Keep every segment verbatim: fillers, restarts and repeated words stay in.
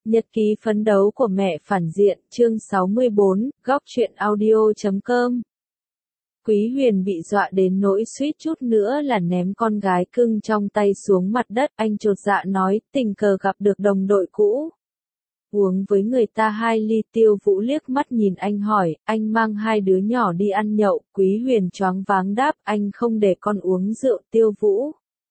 Nhật ký phấn đấu của mẹ phản diện, chương sáu mươi bốn, góc truyện audio chấm com. Quý Huyền bị dọa đến nỗi suýt chút nữa là ném con gái cưng trong tay xuống mặt đất, anh chột dạ nói, tình cờ gặp được đồng đội cũ. Uống với người ta hai ly. Tiêu Vũ liếc mắt nhìn anh hỏi, anh mang hai đứa nhỏ đi ăn nhậu. Quý Huyền choáng váng đáp, anh không để con uống rượu. Tiêu Vũ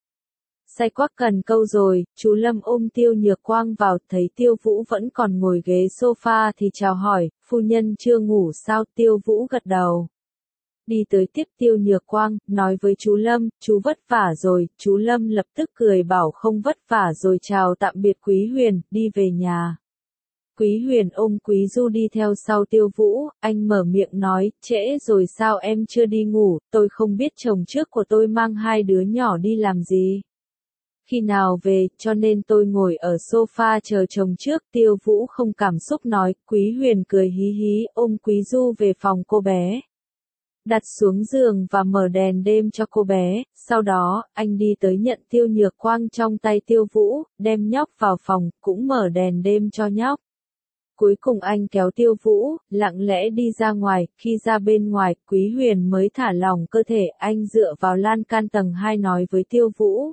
say quắc cần câu rồi. Chú Lâm ôm Tiêu Nhược Quang vào, thấy Tiêu Vũ vẫn còn ngồi ghế sofa thì chào hỏi, phu nhân chưa ngủ sao? Tiêu Vũ gật đầu. Đi tới tiếp Tiêu Nhược Quang, nói với chú Lâm, chú vất vả rồi. Chú Lâm lập tức cười bảo không vất vả rồi, chào tạm biệt Quý Huyền, đi về nhà. Quý Huyền ôm Quý Du đi theo sau Tiêu Vũ, anh mở miệng nói, trễ rồi sao em chưa đi ngủ? Tôi không biết chồng trước của tôi mang hai đứa nhỏ đi làm gì. Khi nào về, cho nên tôi ngồi ở sofa chờ chồng trước. Tiêu Vũ không cảm xúc nói. Quý Huyền cười hí hí, ôm Quý Du về phòng cô bé, đặt xuống giường và mở đèn đêm cho cô bé. Sau đó, anh đi tới nhận Tiêu Nhược Quang trong tay Tiêu Vũ, đem nhóc vào phòng, cũng mở đèn đêm cho nhóc. Cuối cùng anh kéo Tiêu Vũ, lặng lẽ đi ra ngoài. Khi ra bên ngoài, Quý Huyền mới thả lỏng cơ thể. Anh dựa vào lan can tầng hai nói với Tiêu Vũ,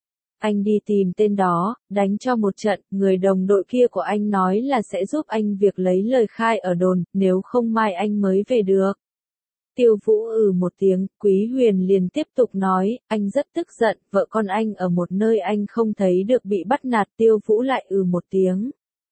anh đi tìm tên đó, đánh cho một trận. Người đồng đội kia của anh nói là sẽ giúp anh việc lấy lời khai ở đồn, nếu không mai anh mới về được. Tiêu Vũ ừ một tiếng. Quý Huyền liền tiếp tục nói, anh rất tức giận, vợ con anh ở một nơi anh không thấy được bị bắt nạt. Tiêu Vũ lại ừ một tiếng.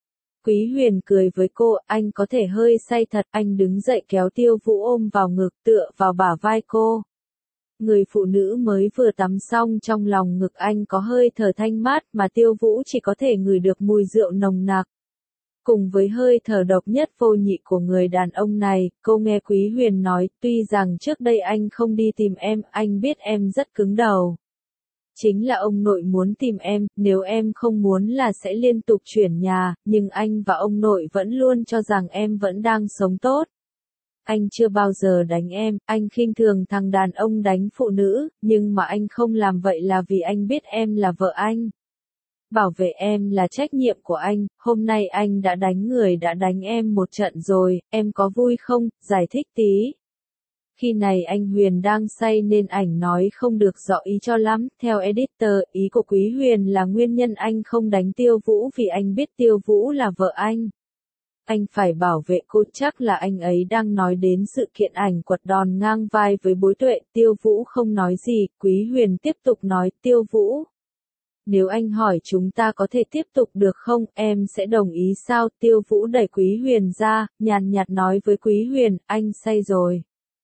Quý Huyền cười với cô, anh có thể hơi say thật. Anh đứng dậy kéo Tiêu Vũ ôm vào ngực, tựa vào bả vai cô. Người phụ nữ mới vừa tắm xong, trong lòng ngực anh có hơi thở thanh mát mà Tiêu Vũ chỉ có thể ngửi được mùi rượu nồng nặc. Cùng với hơi thở độc nhất vô nhị của người đàn ông này, cô nghe Quý Huyền nói, tuy rằng trước đây anh không đi tìm em, anh biết em rất cứng đầu. Chính là ông nội muốn tìm em, nếu em không muốn là sẽ liên tục chuyển nhà, nhưng anh và ông nội vẫn luôn cho rằng em vẫn đang sống tốt. Anh chưa bao giờ đánh em, anh khinh thường thằng đàn ông đánh phụ nữ, nhưng mà anh không làm vậy là vì anh biết em là vợ anh. Bảo vệ em là trách nhiệm của anh, hôm nay anh đã đánh người đã đánh em một trận rồi, em có vui không? Giải thích tí. Khi này anh Huyền đang say nên ảnh nói không được rõ ý cho lắm. Theo editor, ý của Quý Huyền là nguyên nhân anh không đánh Tiêu Vũ vì anh biết Tiêu Vũ là vợ anh. Anh phải bảo vệ cô, chắc là anh ấy đang nói đến sự kiện ảnh quật đòn ngang vai với Bối Tuệ. Tiêu Vũ không nói gì. Quý Huyền tiếp tục nói, Tiêu Vũ, nếu anh hỏi chúng ta có thể tiếp tục được không, em sẽ đồng ý sao? Tiêu Vũ đẩy Quý Huyền ra, nhàn nhạt nói với Quý Huyền, anh say rồi.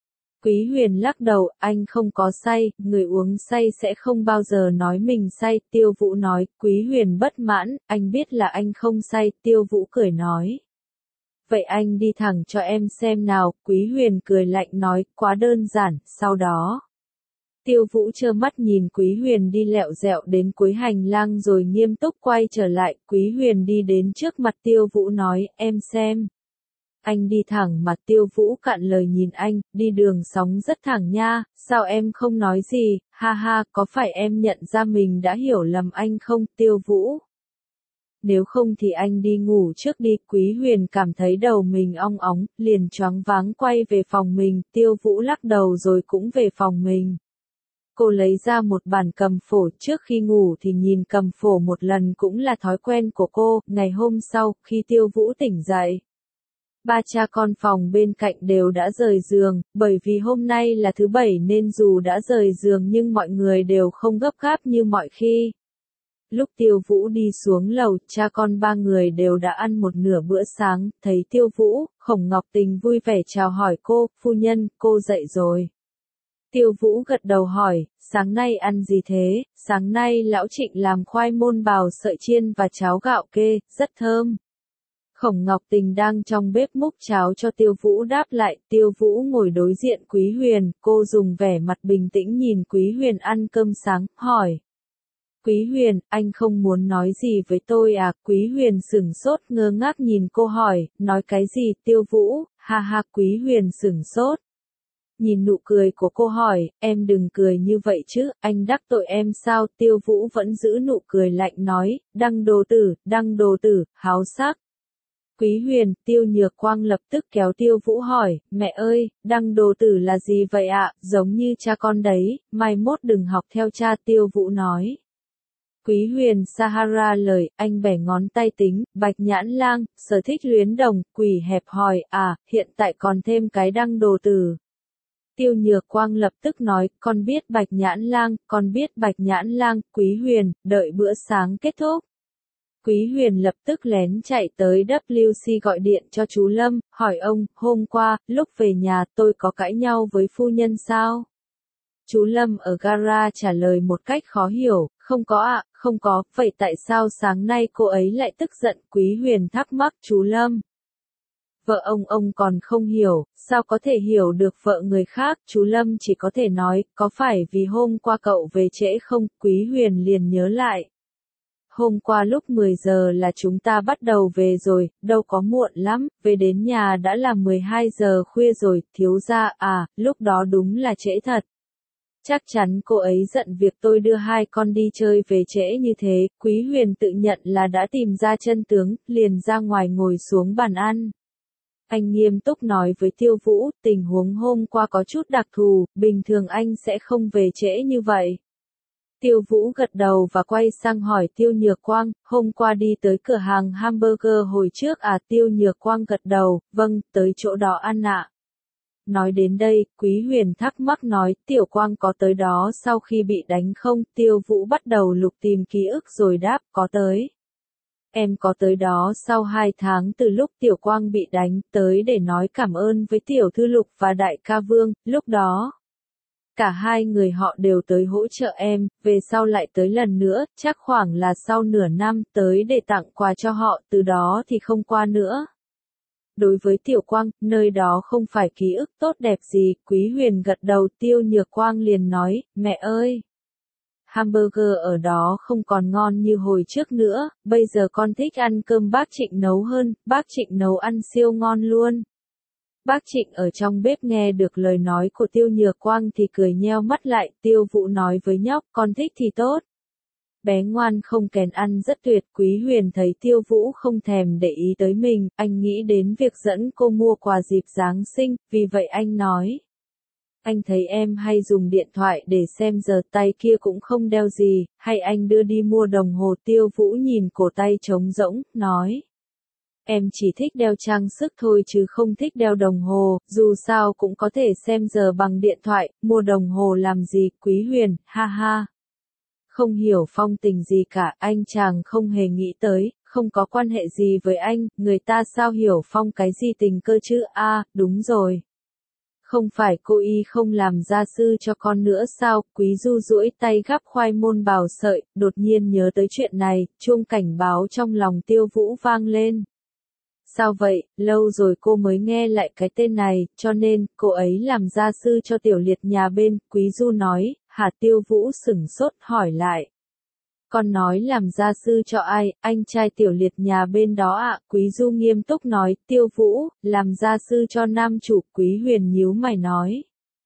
Quý Huyền lắc đầu, anh không có say, người uống say sẽ không bao giờ nói mình say. Tiêu Vũ nói. Quý Huyền bất mãn, anh biết là anh không say. Tiêu Vũ cười nói, vậy anh đi thẳng cho em xem nào. Quý Huyền cười lạnh nói, quá đơn giản. Sau đó, Tiêu Vũ trơ mắt nhìn Quý Huyền đi lẹo dẹo đến cuối hành lang rồi nghiêm túc quay trở lại. Quý Huyền đi đến trước mặt Tiêu Vũ nói, em xem. Anh đi thẳng mà. Tiêu Vũ cạn lời nhìn anh, đi đường sóng rất thẳng nha, sao em không nói gì? Ha ha, có phải em nhận ra mình đã hiểu lầm anh không? Tiêu Vũ, nếu không thì anh đi ngủ trước đi. Quý Huyền cảm thấy đầu mình ong óng, liền choáng váng quay về phòng mình. Tiêu Vũ lắc đầu rồi cũng về phòng mình. Cô lấy ra một bản cầm phổ, trước khi ngủ thì nhìn cầm phổ một lần cũng là thói quen của cô. Ngày hôm sau, khi Tiêu Vũ tỉnh dậy, ba cha con phòng bên cạnh đều đã rời giường, bởi vì hôm nay là thứ bảy nên dù đã rời giường nhưng mọi người đều không gấp gáp như mọi khi. Lúc Tiêu Vũ đi xuống lầu, cha con ba người đều đã ăn một nửa bữa sáng. Thấy Tiêu Vũ, Khổng Ngọc Tình vui vẻ chào hỏi cô, phu nhân, cô dậy rồi. Tiêu Vũ gật đầu hỏi, sáng nay ăn gì thế? Sáng nay lão Trịnh làm khoai môn bào sợi chiên và cháo gạo kê, rất thơm. Khổng Ngọc Tình đang trong bếp múc cháo cho Tiêu Vũ đáp lại. Tiêu Vũ ngồi đối diện Quý Huyền, cô dùng vẻ mặt bình tĩnh nhìn Quý Huyền ăn cơm sáng, hỏi. Quý Huyền, anh không muốn nói gì với tôi à? Quý Huyền sửng sốt ngơ ngác nhìn cô hỏi, nói cái gì? Tiêu Vũ, ha ha. Quý Huyền sửng sốt. nhìn nụ cười của cô hỏi, em đừng cười như vậy chứ, anh đắc tội em sao? Tiêu Vũ vẫn giữ nụ cười lạnh nói, Đăng đồ tử, Đăng đồ tử, háo sắc. Quý Huyền, Tiêu Nhược Quang lập tức kéo Tiêu Vũ hỏi, mẹ ơi, Đăng đồ tử là gì vậy ạ? Giống như cha con đấy, mai mốt đừng học theo cha. Tiêu Vũ nói. Quý Huyền Sahara lời, anh bẻ ngón tay tính, Bạch Nhãn Lang, sở thích luyến đồng, quỷ hẹp hòi, à, hiện tại còn thêm cái Đăng đồ tử. Tiêu Nhược Quang lập tức nói, con biết Bạch Nhãn Lang, con biết Bạch Nhãn Lang. Quý Huyền, đợi bữa sáng kết thúc. Quý Huyền lập tức lén chạy tới W C gọi điện cho chú Lâm, hỏi ông, hôm qua, lúc về nhà tôi có cãi nhau với phu nhân sao? Chú Lâm ở gara trả lời một cách khó hiểu, không có ạ, à, không có, vậy tại sao sáng nay cô ấy lại tức giận? Quý Huyền thắc mắc. Chú Lâm. Vợ ông ông còn không hiểu, sao có thể hiểu được vợ người khác? Chú Lâm chỉ có thể nói, có phải vì hôm qua cậu về trễ không? Quý Huyền liền nhớ lại. Hôm qua lúc mười giờ là chúng ta bắt đầu về rồi, đâu có muộn lắm, về đến nhà đã là mười hai giờ khuya rồi, thiếu gia à, lúc đó đúng là trễ thật. Chắc chắn cô ấy giận việc tôi đưa hai con đi chơi về trễ như thế. Quý Huyền tự nhận là đã tìm ra chân tướng, liền ra ngoài ngồi xuống bàn ăn. Anh nghiêm túc nói với Tiêu Vũ, tình huống hôm qua có chút đặc thù, bình thường anh sẽ không về trễ như vậy. Tiêu Vũ gật đầu và quay sang hỏi Tiêu Nhược Quang, hôm qua đi tới cửa hàng hamburger hồi trước à? Tiêu Nhược Quang gật đầu, vâng, tới chỗ đó ăn ạ. Nói đến đây, Quý Huyền thắc mắc nói, Tiểu Quang có tới đó sau khi bị đánh không? Tiêu Vũ bắt đầu lục tìm ký ức rồi đáp, có tới. Em có tới đó sau hai tháng từ lúc Tiểu Quang bị đánh, tới để nói cảm ơn với Tiểu Thư Lục và Đại ca Vương, lúc đó. Cả hai người họ đều tới hỗ trợ em, về sau lại tới lần nữa, chắc khoảng là sau nửa năm, tới để tặng quà cho họ, từ đó thì không qua nữa. Đối với Tiểu Quang, nơi đó không phải ký ức tốt đẹp gì. Quý Huyền gật đầu. Tiêu Nhược Quang liền nói, mẹ ơi! Hamburger ở đó không còn ngon như hồi trước nữa, bây giờ con thích ăn cơm bác Trịnh nấu hơn, bác Trịnh nấu ăn siêu ngon luôn. Bác Trịnh ở trong bếp nghe được lời nói của Tiêu Nhược Quang thì cười nheo mắt lại. Tiêu Vũ nói với nhóc, con thích thì tốt. Bé ngoan không kèn ăn rất tuyệt. Quý Huyền thấy Tiêu Vũ không thèm để ý tới mình, anh nghĩ đến việc dẫn cô mua quà dịp Giáng sinh, vì vậy anh nói. Anh thấy em hay dùng điện thoại để xem giờ, tay kia cũng không đeo gì, hay anh đưa đi mua đồng hồ? Tiêu Vũ nhìn cổ tay trống rỗng, nói. Em chỉ thích đeo trang sức thôi chứ không thích đeo đồng hồ, dù sao cũng có thể xem giờ bằng điện thoại, mua đồng hồ làm gì? Quý Huyền, ha ha. Không hiểu phong tình gì cả, anh chàng không hề nghĩ tới, không có quan hệ gì với anh, người ta sao hiểu phong cái gì tình cơ chứ? A, à, đúng rồi. Không phải cô y không làm gia sư cho con nữa sao? Quý Du duỗi tay gắp khoai môn bào sợi, đột nhiên nhớ tới chuyện này, chuông cảnh báo trong lòng Tiêu Vũ vang lên. Sao vậy, lâu rồi cô mới nghe lại cái tên này, cho nên, cô ấy làm gia sư cho Tiểu Liệt nhà bên. Quý Du nói, hả? Tiêu Vũ sửng sốt hỏi lại. Con nói làm gia sư cho ai? Anh trai Tiểu Liệt nhà bên đó ạ. À? Quý Du nghiêm túc nói. Tiêu Vũ, làm gia sư cho nam chủ. Quý Huyền nhíu mày nói.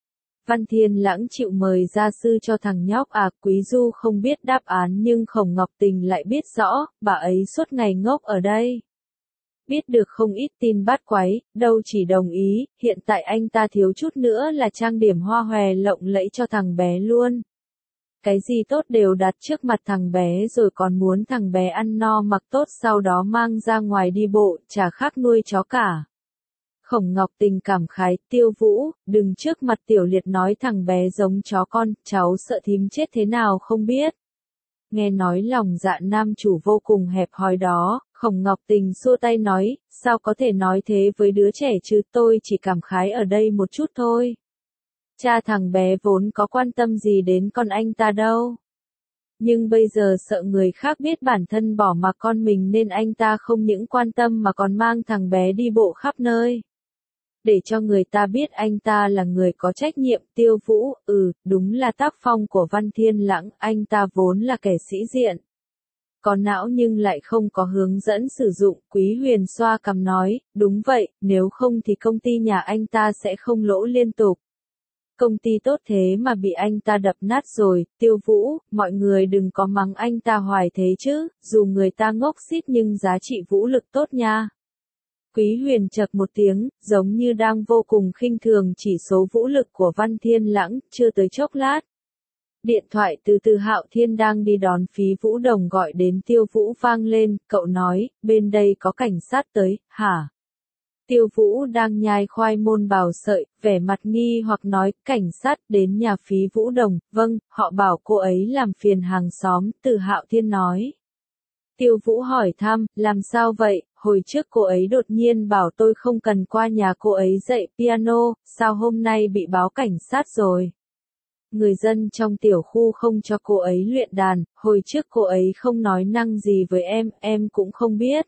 Văn Thiên Lãng chịu mời gia sư cho thằng nhóc à? Quý Du không biết đáp án nhưng Khổng Ngọc Tình lại biết rõ, bà ấy suốt ngày ngốc ở đây. Biết được không ít tin bát quái, đâu chỉ đồng ý, hiện tại anh ta thiếu chút nữa là trang điểm hoa hòe lộng lẫy cho thằng bé luôn. Cái gì tốt đều đặt trước mặt thằng bé rồi còn muốn thằng bé ăn no mặc tốt sau đó mang ra ngoài đi bộ, chả khác nuôi chó cả. Khổng Ngọc Tình cảm khái, Tiêu Vũ, đừng trước mặt Tiểu Liệt nói thằng bé giống chó con, cháu sợ thím chết thế nào không biết. Nghe nói lòng dạ nam chủ vô cùng hẹp hòi đó, Khổng Ngọc Tình xua tay nói, sao có thể nói thế với đứa trẻ chứ, tôi chỉ cảm khái ở đây một chút thôi. Cha thằng bé vốn có quan tâm gì đến con anh ta đâu. Nhưng bây giờ sợ người khác biết bản thân bỏ mặc con mình nên anh ta không những quan tâm mà còn mang thằng bé đi bộ khắp nơi. Để cho người ta biết anh ta là người có trách nhiệm. Tiêu Vũ, ừ, đúng là tác phong của Văn Thiên Lãng, anh ta vốn là kẻ sĩ diện. Có não nhưng lại không có hướng dẫn sử dụng. Quý Huyền xoa cằm nói, đúng vậy, nếu không thì công ty nhà anh ta sẽ không lỗ liên tục. công ty tốt thế mà bị anh ta đập nát rồi, Tiêu Vũ, mọi người đừng có mắng anh ta hoài thế chứ, dù người ta ngốc xít nhưng giá trị vũ lực tốt nha. Quý Huyền chậc một tiếng, giống như đang vô cùng khinh thường chỉ số vũ lực của Văn Thiên Lãng, chưa tới chốc lát. Điện thoại từ Từ Hạo Thiên đang đi đón Phí Vũ Đồng gọi đến Tiêu Vũ vang lên, cậu nói, bên đây có cảnh sát tới, hả? Tiêu Vũ đang nhai khoai môn bào sợi, vẻ mặt nghi hoặc nói, cảnh sát đến nhà Phí Vũ Đồng, vâng, họ bảo cô ấy làm phiền hàng xóm, Từ Hạo Thiên nói. Tiêu Vũ hỏi thăm, làm sao vậy, hồi trước cô ấy đột nhiên bảo tôi không cần qua nhà cô ấy dạy piano, sao hôm nay bị báo cảnh sát rồi? Người dân trong tiểu khu không cho cô ấy luyện đàn, hồi trước cô ấy không nói năng gì với em, em cũng không biết.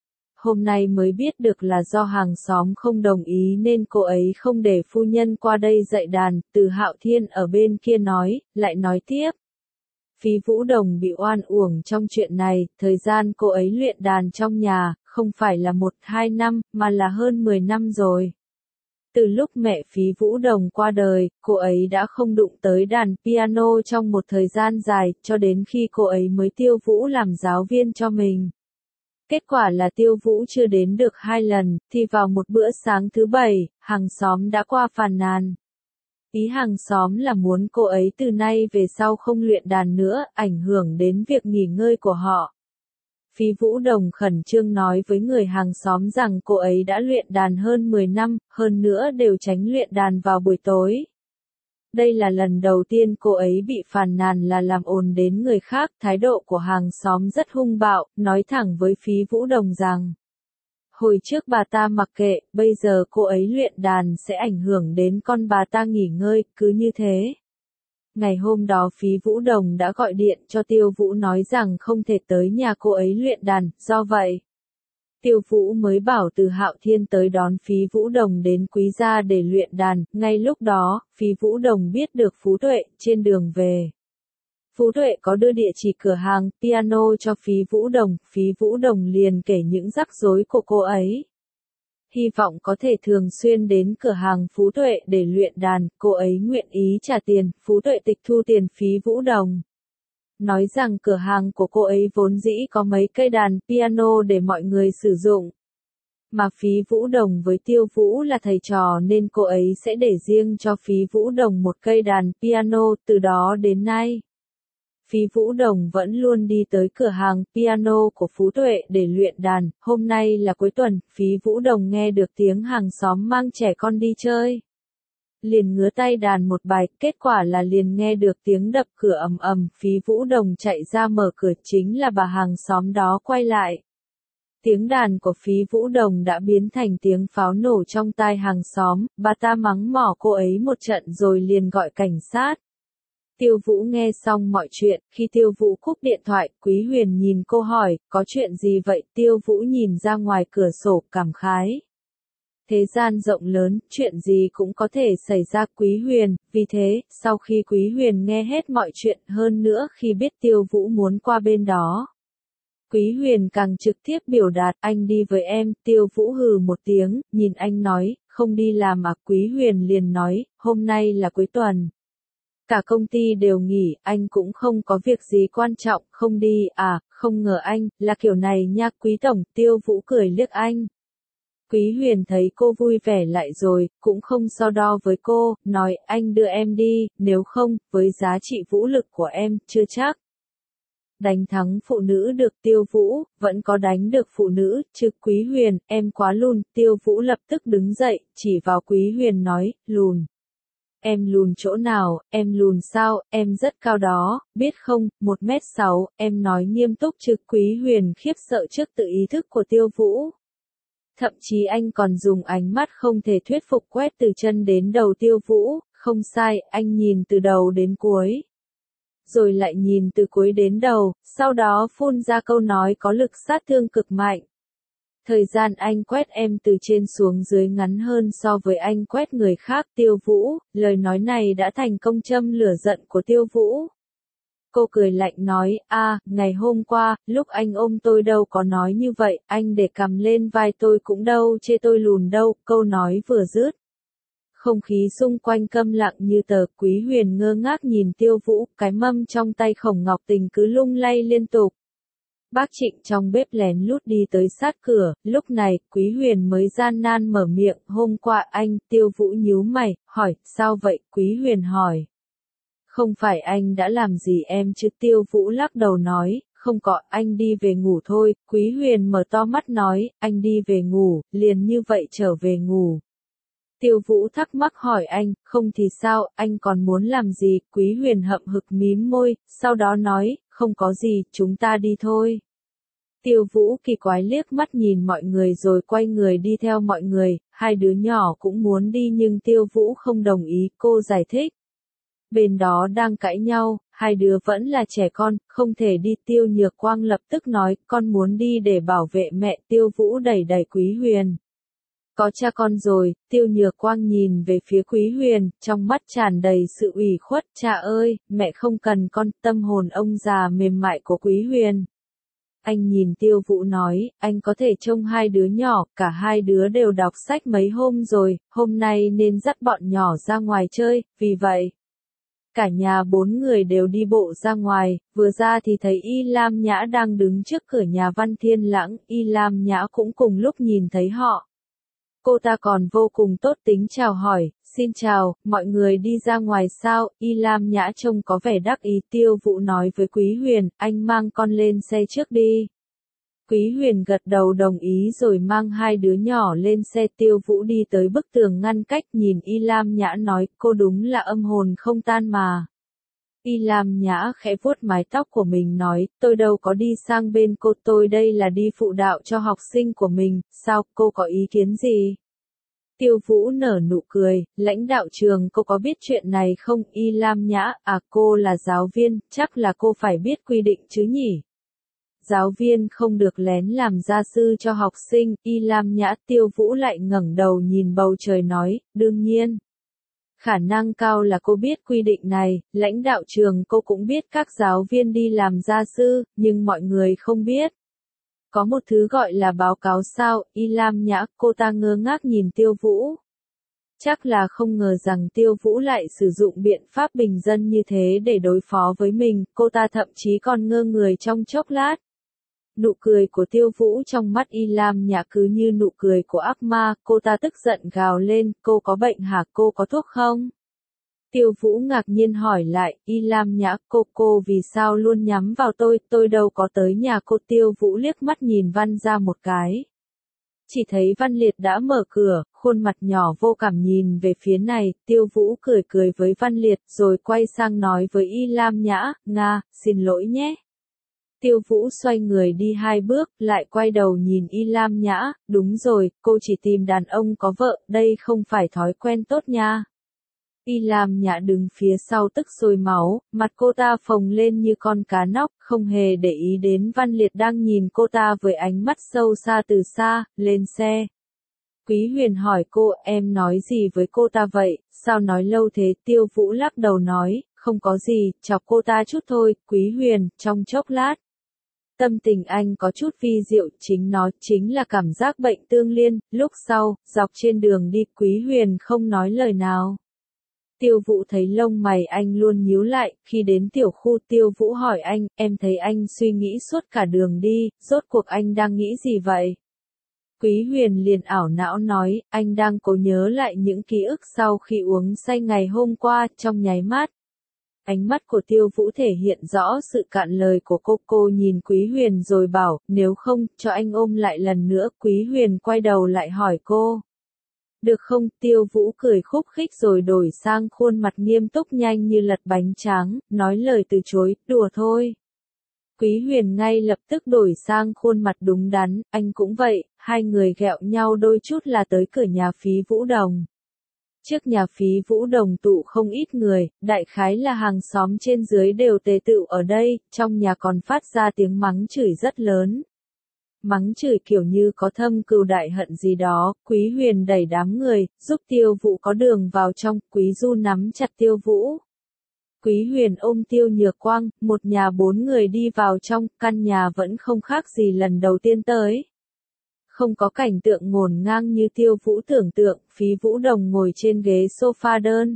Hôm nay mới biết được là do hàng xóm không đồng ý nên cô ấy không để phu nhân qua đây dạy đàn, Từ Hạo Thiên ở bên kia nói, lại nói tiếp. Phí Vũ Đồng bị oan uổng trong chuyện này, thời gian cô ấy luyện đàn trong nhà, không phải là một, hai năm, mà là hơn mười năm rồi. Từ lúc mẹ Phí Vũ Đồng qua đời, cô ấy đã không đụng tới đàn piano trong một thời gian dài, cho đến khi cô ấy mới Tiêu Vũ làm giáo viên cho mình. Kết quả là Tiêu Vũ chưa đến được hai lần, thì vào một bữa sáng thứ bảy, hàng xóm đã qua phàn nàn. Ý hàng xóm là muốn cô ấy từ nay về sau không luyện đàn nữa, ảnh hưởng đến việc nghỉ ngơi của họ. Phí Vũ Đồng khẩn trương nói với người hàng xóm rằng cô ấy đã luyện đàn hơn mười năm, hơn nữa đều tránh luyện đàn vào buổi tối. Đây là lần đầu tiên cô ấy bị phàn nàn là làm ồn đến người khác, thái độ của hàng xóm rất hung bạo, nói thẳng với Phí Vũ Đồng rằng. Hồi trước bà ta mặc kệ, bây giờ cô ấy luyện đàn sẽ ảnh hưởng đến con bà ta nghỉ ngơi, cứ như thế. Ngày hôm đó Phí Vũ Đồng đã gọi điện cho Tiêu Vũ nói rằng không thể tới nhà cô ấy luyện đàn, do vậy. Tiêu Vũ mới bảo Từ Hạo Thiên tới đón Phí Vũ Đồng đến Quý Gia để luyện đàn, ngay lúc đó, Phí Vũ Đồng biết được Phú Tuệ, trên đường về. Phú Tuệ có đưa địa chỉ cửa hàng piano cho Phí Vũ Đồng, Phí Vũ Đồng liền kể những rắc rối của cô ấy. Hy vọng có thể thường xuyên đến cửa hàng Phú Tuệ để luyện đàn, cô ấy nguyện ý trả tiền, Phú Tuệ tịch thu tiền Phí Vũ Đồng. Nói rằng cửa hàng của cô ấy vốn dĩ có mấy cây đàn piano để mọi người sử dụng. Mà Phí Vũ Đồng với Tiêu Vũ là thầy trò nên cô ấy sẽ để riêng cho Phí Vũ Đồng một cây đàn piano, từ đó đến nay. Phí Vũ Đồng vẫn luôn đi tới cửa hàng piano của Phú Tuệ để luyện đàn, hôm nay là cuối tuần, Phí Vũ Đồng nghe được tiếng hàng xóm mang trẻ con đi chơi. Liền ngứa tay đàn một bài, kết quả là liền nghe được tiếng đập cửa ầm ầm, Phí Vũ Đồng chạy ra mở cửa, chính là bà hàng xóm đó quay lại. Tiếng đàn của Phí Vũ Đồng đã biến thành tiếng pháo nổ trong tai hàng xóm, bà ta mắng mỏ cô ấy một trận rồi liền gọi cảnh sát. Tiêu Vũ nghe xong mọi chuyện, khi Tiêu Vũ cúp điện thoại, Quý Huyền nhìn cô hỏi, có chuyện gì vậy? Tiêu Vũ nhìn ra ngoài cửa sổ, cảm khái. Thế gian rộng lớn, chuyện gì cũng có thể xảy ra. Quý Huyền, vì thế, sau khi Quý Huyền nghe hết mọi chuyện, hơn nữa khi biết Tiêu Vũ muốn qua bên đó. Quý Huyền càng trực tiếp biểu đạt, anh đi với em, Tiêu Vũ hừ một tiếng, nhìn anh nói, không đi làm à? Quý Huyền liền nói, hôm nay là cuối tuần. Cả công ty đều nghỉ, anh cũng không có việc gì quan trọng, không đi, à, không ngờ anh, là kiểu này nha. Quý Tổng, Tiêu Vũ cười liếc anh. Quý Huyền thấy cô vui vẻ lại rồi, cũng không so đo với cô, nói, anh đưa em đi, nếu không, với giá trị vũ lực của em, chưa chắc. Đánh thắng phụ nữ được. Tiêu Vũ, vẫn có đánh được phụ nữ, chứ? Quý Huyền, em quá lùn. Tiêu Vũ lập tức đứng dậy, chỉ vào Quý Huyền nói, lùn. Em lùn chỗ nào, em lùn sao, em rất cao đó, biết không, một mét sáu, em nói nghiêm túc chứ? Quý Huyền khiếp sợ trước tự ý thức của Tiêu Vũ. Thậm chí anh còn dùng ánh mắt không thể thuyết phục quét từ chân đến đầu Tiêu Vũ, không sai, anh nhìn từ đầu đến cuối. Rồi lại nhìn từ cuối đến đầu, sau đó phun ra câu nói có lực sát thương cực mạnh. Thời gian anh quét em từ trên xuống dưới ngắn hơn so với anh quét người khác. Tiêu Vũ, lời nói này đã thành công châm lửa giận của Tiêu Vũ. Cô cười lạnh nói, a, ngày hôm qua, lúc anh ôm tôi đâu có nói như vậy, anh để cầm lên vai tôi cũng đâu chê tôi lùn đâu, câu nói vừa dứt. Không khí xung quanh câm lặng như tờ, Quý Huyền ngơ ngác nhìn Tiêu Vũ, cái mâm trong tay Khổng Ngọc Tình cứ lung lay liên tục. Bác Trịnh trong bếp lén lút đi tới sát cửa, lúc này, Quý Huyền mới gian nan mở miệng, hôm qua anh, Tiêu Vũ nhíu mày, hỏi, sao vậy, Quý Huyền hỏi. Không phải anh đã làm gì em chứ, Tiêu Vũ lắc đầu nói, không có, anh đi về ngủ thôi, Quý Huyền mở to mắt nói, anh đi về ngủ, liền như vậy trở về ngủ. Tiêu Vũ thắc mắc hỏi anh, không thì sao, anh còn muốn làm gì, Quý Huyền hậm hực mím môi, sau đó nói, không có gì, chúng ta đi thôi. Tiêu Vũ kỳ quái liếc mắt nhìn mọi người rồi quay người đi theo mọi người, hai đứa nhỏ cũng muốn đi nhưng Tiêu Vũ không đồng ý, cô giải thích. Bên đó đang cãi nhau, hai đứa vẫn là trẻ con, không thể đi. Tiêu Nhược Quang lập tức nói, con muốn đi để bảo vệ mẹ. Tiêu Vũ đẩy đẩy Quý Huyền. Có cha con rồi, Tiêu Nhược Quang nhìn về phía Quý Huyền, trong mắt tràn đầy sự ủy khuất, cha ơi, mẹ không cần con. Tâm hồn ông già mềm mại của Quý Huyền. Anh nhìn Tiêu Vũ nói, anh có thể trông hai đứa nhỏ, cả hai đứa đều đọc sách mấy hôm rồi, hôm nay nên dắt bọn nhỏ ra ngoài chơi, vì vậy. Cả nhà bốn người đều đi bộ ra ngoài, vừa ra thì thấy Y Lam Nhã đang đứng trước cửa nhà Văn Thiên Lãng, Y Lam Nhã cũng cùng lúc nhìn thấy họ. Cô ta còn vô cùng tốt tính chào hỏi, xin chào, mọi người đi ra ngoài sao, Y Lam Nhã trông có vẻ đắc ý. Tiêu Vũ nói với Quý Huyền, anh mang con lên xe trước đi. Quý Huyền gật đầu đồng ý rồi mang hai đứa nhỏ lên xe. Tiêu Vũ đi tới bức tường ngăn cách nhìn Y Lam Nhã nói, cô đúng là âm hồn không tan mà. Y Lam Nhã khẽ vuốt mái tóc của mình nói, tôi đâu có đi sang bên cô, tôi đây là đi phụ đạo cho học sinh của mình, sao, cô có ý kiến gì? Tiêu Vũ nở nụ cười, lãnh đạo trường cô có biết chuyện này không? Y Lam Nhã, à cô là giáo viên, chắc là cô phải biết quy định chứ nhỉ? Giáo viên không được lén làm gia sư cho học sinh. Y Lam Nhã. Tiêu Vũ lại ngẩng đầu nhìn bầu trời nói, đương nhiên. Khả năng cao là cô biết quy định này, lãnh đạo trường cô cũng biết các giáo viên đi làm gia sư, nhưng mọi người không biết. Có một thứ gọi là báo cáo sao, Y Lam Nhã, cô ta ngơ ngác nhìn Tiêu Vũ. Chắc là không ngờ rằng Tiêu Vũ lại sử dụng biện pháp bình dân như thế để đối phó với mình, cô ta thậm chí còn ngơ người trong chốc lát. Nụ cười của Tiêu Vũ trong mắt Y Lam Nhã cứ như nụ cười của ác ma, cô ta tức giận gào lên, cô có bệnh hả, cô có thuốc không? Tiêu Vũ ngạc nhiên hỏi lại, Y Lam Nhã, cô cô vì sao luôn nhắm vào tôi, tôi đâu có tới nhà cô. Tiêu Vũ liếc mắt nhìn Văn ra một cái. Chỉ thấy Văn Liệt đã mở cửa, khuôn mặt nhỏ vô cảm nhìn về phía này, Tiêu Vũ cười cười với Văn Liệt rồi quay sang nói với Y Lam Nhã, Nga, xin lỗi nhé. Tiêu Vũ xoay người đi hai bước, lại quay đầu nhìn Y Lam Nhã, đúng rồi, cô chỉ tìm đàn ông có vợ, đây không phải thói quen tốt nha. Y Lam Nhã đứng phía sau tức sôi máu, mặt cô ta phồng lên như con cá nóc, không hề để ý đến Văn Liệt đang nhìn cô ta với ánh mắt sâu xa từ xa, lên xe. Quý Huyền hỏi cô, em nói gì với cô ta vậy, sao nói lâu thế? Tiêu Vũ lắc đầu nói, không có gì, chọc cô ta chút thôi. Quý Huyền, trong chốc lát. Tâm tình anh có chút vi diệu, chính nó chính là cảm giác bệnh tương liên. Lúc sau, dọc trên đường đi, Quý Huyền không nói lời nào. Tiêu Vũ thấy lông mày anh luôn nhíu lại, khi đến tiểu khu Tiêu Vũ hỏi anh, em thấy anh suy nghĩ suốt cả đường đi, rốt cuộc anh đang nghĩ gì vậy? Quý Huyền liền ảo não nói, anh đang cố nhớ lại những ký ức sau khi uống say ngày hôm qua, trong nháy mắt. Ánh mắt của Tiêu Vũ thể hiện rõ sự cạn lời của cô. Cô nhìn Quý Huyền rồi bảo, nếu không, cho anh ôm lại lần nữa. Quý Huyền quay đầu lại hỏi cô. Được không? Tiêu Vũ cười khúc khích rồi đổi sang khuôn mặt nghiêm túc nhanh như lật bánh tráng, nói lời từ chối, đùa thôi. Quý Huyền ngay lập tức đổi sang khuôn mặt đúng đắn, anh cũng vậy, hai người ghẹo nhau đôi chút là tới cửa nhà Phí Vũ Đồng. Trước nhà Phí Vũ Đồng tụ không ít người, đại khái là hàng xóm trên dưới đều tề tựu ở đây, trong nhà còn phát ra tiếng mắng chửi rất lớn. Mắng chửi kiểu như có thâm cừu đại hận gì đó. Quý Huyền đẩy đám người, giúp Tiêu Vũ có đường vào trong. Quý Du nắm chặt Tiêu Vũ. Quý Huyền ôm Tiêu Nhược Quang, một nhà bốn người đi vào trong, căn nhà vẫn không khác gì lần đầu tiên tới. Không có cảnh tượng ngổn ngang như Tiêu Vũ tưởng tượng, Phí Vũ Đồng ngồi trên ghế sofa đơn.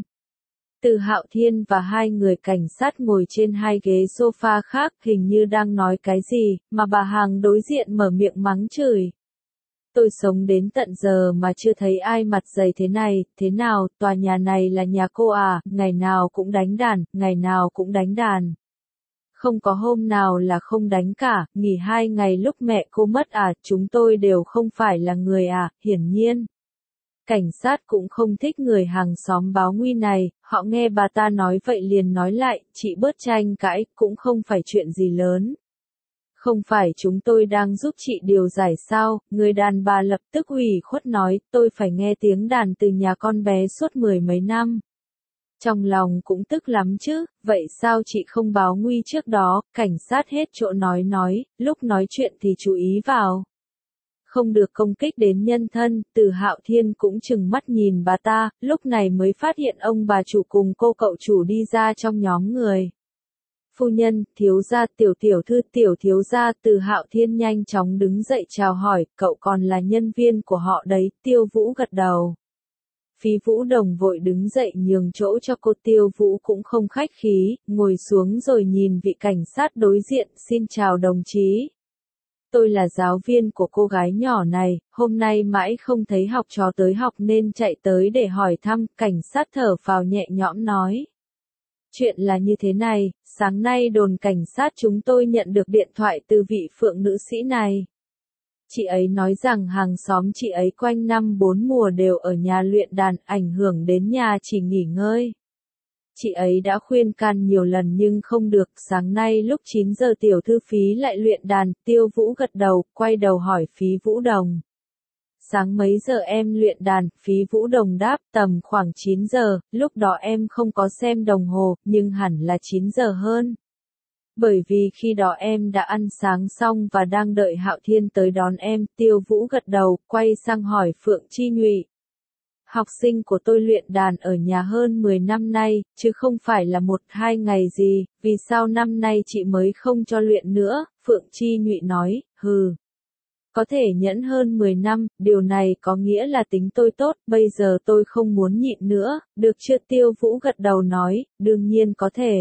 Từ Hạo Thiên và hai người cảnh sát ngồi trên hai ghế sofa khác, hình như đang nói cái gì, mà bà hàng đối diện mở miệng mắng chửi. Tôi sống đến tận giờ mà chưa thấy ai mặt dày thế này, thế nào, tòa nhà này là nhà cô à, ngày nào cũng đánh đàn, ngày nào cũng đánh đàn. Không có hôm nào là không đánh cả, nghỉ hai ngày lúc mẹ cô mất à, chúng tôi đều không phải là người à, hiển nhiên. Cảnh sát cũng không thích người hàng xóm báo nguy này, họ nghe bà ta nói vậy liền nói lại, chị bớt tranh cãi, cũng không phải chuyện gì lớn. Không phải chúng tôi đang giúp chị điều giải sao, người đàn bà lập tức ủy khuất nói, tôi phải nghe tiếng đàn từ nhà con bé suốt mười mấy năm. Trong lòng cũng tức lắm chứ, vậy sao chị không báo nguy trước đó, cảnh sát hết chỗ nói nói, lúc nói chuyện thì chú ý vào. Không được công kích đến nhân thân, Từ Hạo Thiên cũng chừng mắt nhìn bà ta, lúc này mới phát hiện ông bà chủ cùng cô cậu chủ đi ra trong nhóm người. Phu nhân, thiếu gia, tiểu tiểu thư, tiểu thiếu gia, Từ Hạo Thiên nhanh chóng đứng dậy chào hỏi, cậu còn là nhân viên của họ đấy, Tiêu Vũ gật đầu. Phí Vũ Đồng vội đứng dậy nhường chỗ cho cô, Tiêu Vũ cũng không khách khí, ngồi xuống rồi nhìn vị cảnh sát đối diện, xin chào đồng chí. Tôi là giáo viên của cô gái nhỏ này, hôm nay mãi không thấy học trò tới học nên chạy tới để hỏi thăm, cảnh sát thở phào nhẹ nhõm nói. Chuyện là như thế này, sáng nay đồn cảnh sát chúng tôi nhận được điện thoại từ vị phượng nữ sĩ này. Chị ấy nói rằng hàng xóm chị ấy quanh năm bốn mùa đều ở nhà luyện đàn, ảnh hưởng đến nhà chỉ nghỉ ngơi. Chị ấy đã khuyên can nhiều lần nhưng không được, sáng nay lúc chín giờ tiểu thư Phí lại luyện đàn, Tiêu Vũ gật đầu, quay đầu hỏi Phí Vũ Đồng. Sáng mấy giờ em luyện đàn, Phí Vũ Đồng đáp, tầm khoảng chín giờ, lúc đó em không có xem đồng hồ, nhưng hẳn là chín giờ hơn. Bởi vì khi đó em đã ăn sáng xong và đang đợi Hạo Thiên tới đón em, Tiêu Vũ gật đầu, quay sang hỏi Phượng Chi Nhụy. Học sinh của tôi luyện đàn ở nhà hơn mười năm nay, chứ không phải là một hai ngày gì, vì sao năm nay chị mới không cho luyện nữa, Phượng Chi Nhụy nói, hừ. Có thể nhẫn hơn mười năm, điều này có nghĩa là tính tôi tốt, bây giờ tôi không muốn nhịn nữa, được chưa? Tiêu Vũ gật đầu nói, đương nhiên có thể.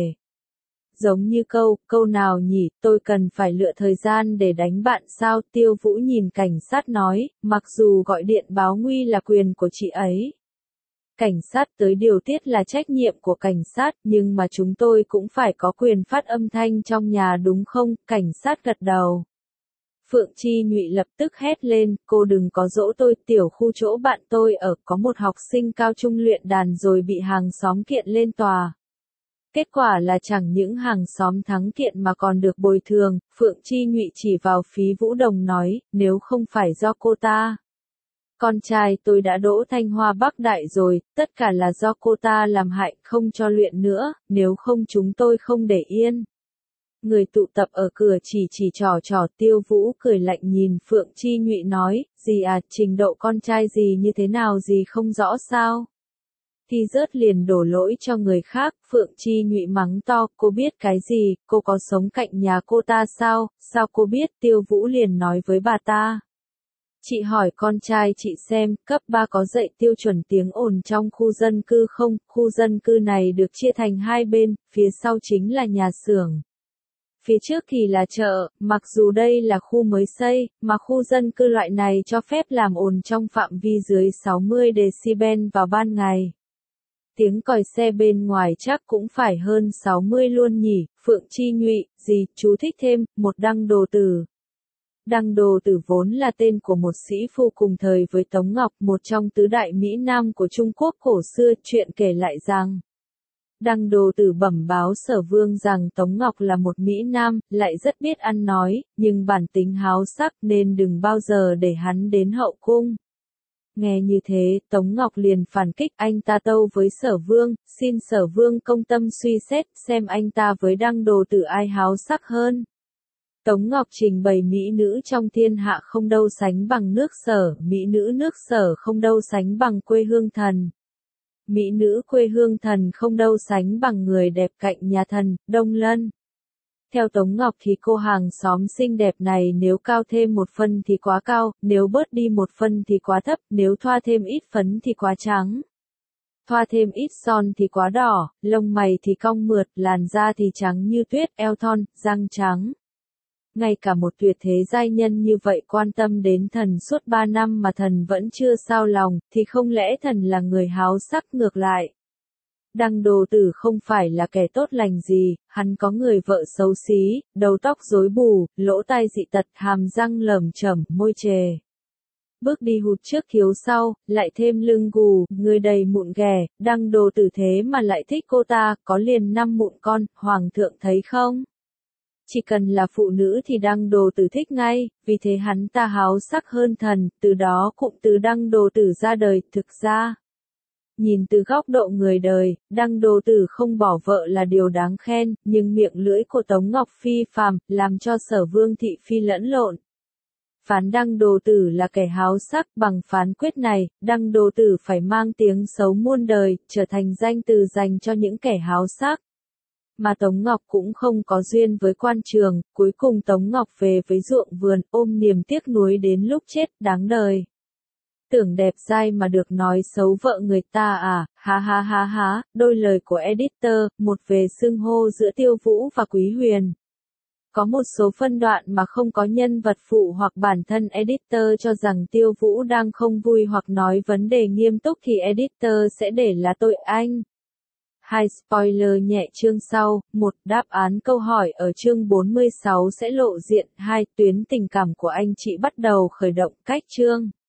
Giống như câu, câu nào nhỉ, tôi cần phải lựa thời gian để đánh bạn sao? Tiêu Vũ nhìn cảnh sát nói, mặc dù gọi điện báo nguy là quyền của chị ấy. Cảnh sát tới điều tiết là trách nhiệm của cảnh sát, nhưng mà chúng tôi cũng phải có quyền phát âm thanh trong nhà đúng không? Cảnh sát gật đầu. Phượng Chi Nhụy lập tức hét lên, cô đừng có dỗ tôi, tiểu khu chỗ bạn tôi ở có một học sinh cao trung luyện đàn rồi bị hàng xóm kiện lên tòa. Kết quả là chẳng những hàng xóm thắng kiện mà còn được bồi thường, Phượng Chi Nhụy chỉ vào Phí Vũ Đồng nói, nếu không phải do cô ta. Con trai tôi đã đỗ Thanh Hoa Bắc Đại rồi, tất cả là do cô ta làm hại, không cho luyện nữa, nếu không chúng tôi không để yên. Người tụ tập ở cửa chỉ chỉ trò trò, Tiêu Vũ cười lạnh nhìn Phượng Chi Nhụy nói, gì à, trình độ con trai gì như thế nào gì không rõ sao? Thì rớt liền đổ lỗi cho người khác, Phượng Chi Nhụy mắng to, cô biết cái gì, cô có sống cạnh nhà cô ta sao, sao cô biết? Tiêu Vũ liền nói với bà ta. Chị hỏi con trai chị xem, cấp ba có dạy tiêu chuẩn tiếng ồn trong khu dân cư không? Khu dân cư này được chia thành hai bên, phía sau chính là nhà xưởng. Phía trước thì là chợ, mặc dù đây là khu mới xây, mà khu dân cư loại này cho phép làm ồn trong phạm vi dưới sáu mươi decibel vào ban ngày. Tiếng còi xe bên ngoài chắc cũng phải hơn sáu mươi luôn nhỉ, Phượng Chi Nhụy, gì, chú thích thêm, một Đăng Đồ Tử. Đăng Đồ Tử vốn là tên của một sĩ phu cùng thời với Tống Ngọc, một trong tứ đại Mỹ Nam của Trung Quốc cổ xưa, chuyện kể lại rằng. Đăng Đồ Tử bẩm báo Sở Vương rằng Tống Ngọc là một Mỹ Nam, lại rất biết ăn nói, nhưng bản tính háo sắc nên đừng bao giờ để hắn đến hậu cung. Nghe như thế, Tống Ngọc liền phản kích, anh ta tâu với Sở Vương, xin Sở Vương công tâm suy xét, xem anh ta với Đăng Đồ Tử ai háo sắc hơn. Tống Ngọc trình bày mỹ nữ trong thiên hạ không đâu sánh bằng nước Sở, mỹ nữ nước Sở không đâu sánh bằng quê hương thần. Mỹ nữ quê hương thần không đâu sánh bằng người đẹp cạnh nhà thần, Đông Lân. Theo Tống Ngọc thì cô hàng xóm xinh đẹp này nếu cao thêm một phân thì quá cao, nếu bớt đi một phân thì quá thấp, nếu thoa thêm ít phấn thì quá trắng. Thoa thêm ít son thì quá đỏ, lông mày thì cong mượt, làn da thì trắng như tuyết, eo thon, răng trắng. Ngay cả một tuyệt thế giai nhân như vậy quan tâm đến thần suốt ba năm mà thần vẫn chưa sao lòng, thì không lẽ thần là người háo sắc ngược lại. Đăng Đồ Tử không phải là kẻ tốt lành gì, hắn có người vợ xấu xí, đầu tóc rối bù, lỗ tai dị tật, hàm răng lởm chởm, môi chề. Bước đi hụt trước thiếu sau, lại thêm lưng gù, người đầy mụn ghẻ, Đăng Đồ Tử thế mà lại thích cô ta, có liền năm mụn con, hoàng thượng thấy không? Chỉ cần là phụ nữ thì Đăng Đồ Tử thích ngay, vì thế hắn ta háo sắc hơn thần, từ đó cụm từ Đăng Đồ Tử ra đời, thực ra. Nhìn từ góc độ người đời, Đăng Đồ Tử không bỏ vợ là điều đáng khen, nhưng miệng lưỡi của Tống Ngọc phi phàm, làm cho Sở Vương thị phi lẫn lộn. Phán Đăng Đồ Tử là kẻ háo sắc, bằng phán quyết này, Đăng Đồ Tử phải mang tiếng xấu muôn đời, trở thành danh từ dành cho những kẻ háo sắc. Mà Tống Ngọc cũng không có duyên với quan trường, cuối cùng Tống Ngọc về với ruộng vườn, ôm niềm tiếc nuối đến lúc chết, đáng đời. Tưởng đẹp dai mà được nói xấu vợ người ta à, ha ha ha ha, đôi lời của editor, một về xưng hô giữa Tiêu Vũ và Quý Huyền. Có một số phân đoạn mà không có nhân vật phụ hoặc bản thân editor cho rằng Tiêu Vũ đang không vui hoặc nói vấn đề nghiêm túc thì editor sẽ để là tội anh. Hai spoiler nhẹ chương sau, một đáp án câu hỏi ở chương bốn mươi sáu sẽ lộ diện, hai tuyến tình cảm của anh chị bắt đầu khởi động cách chương.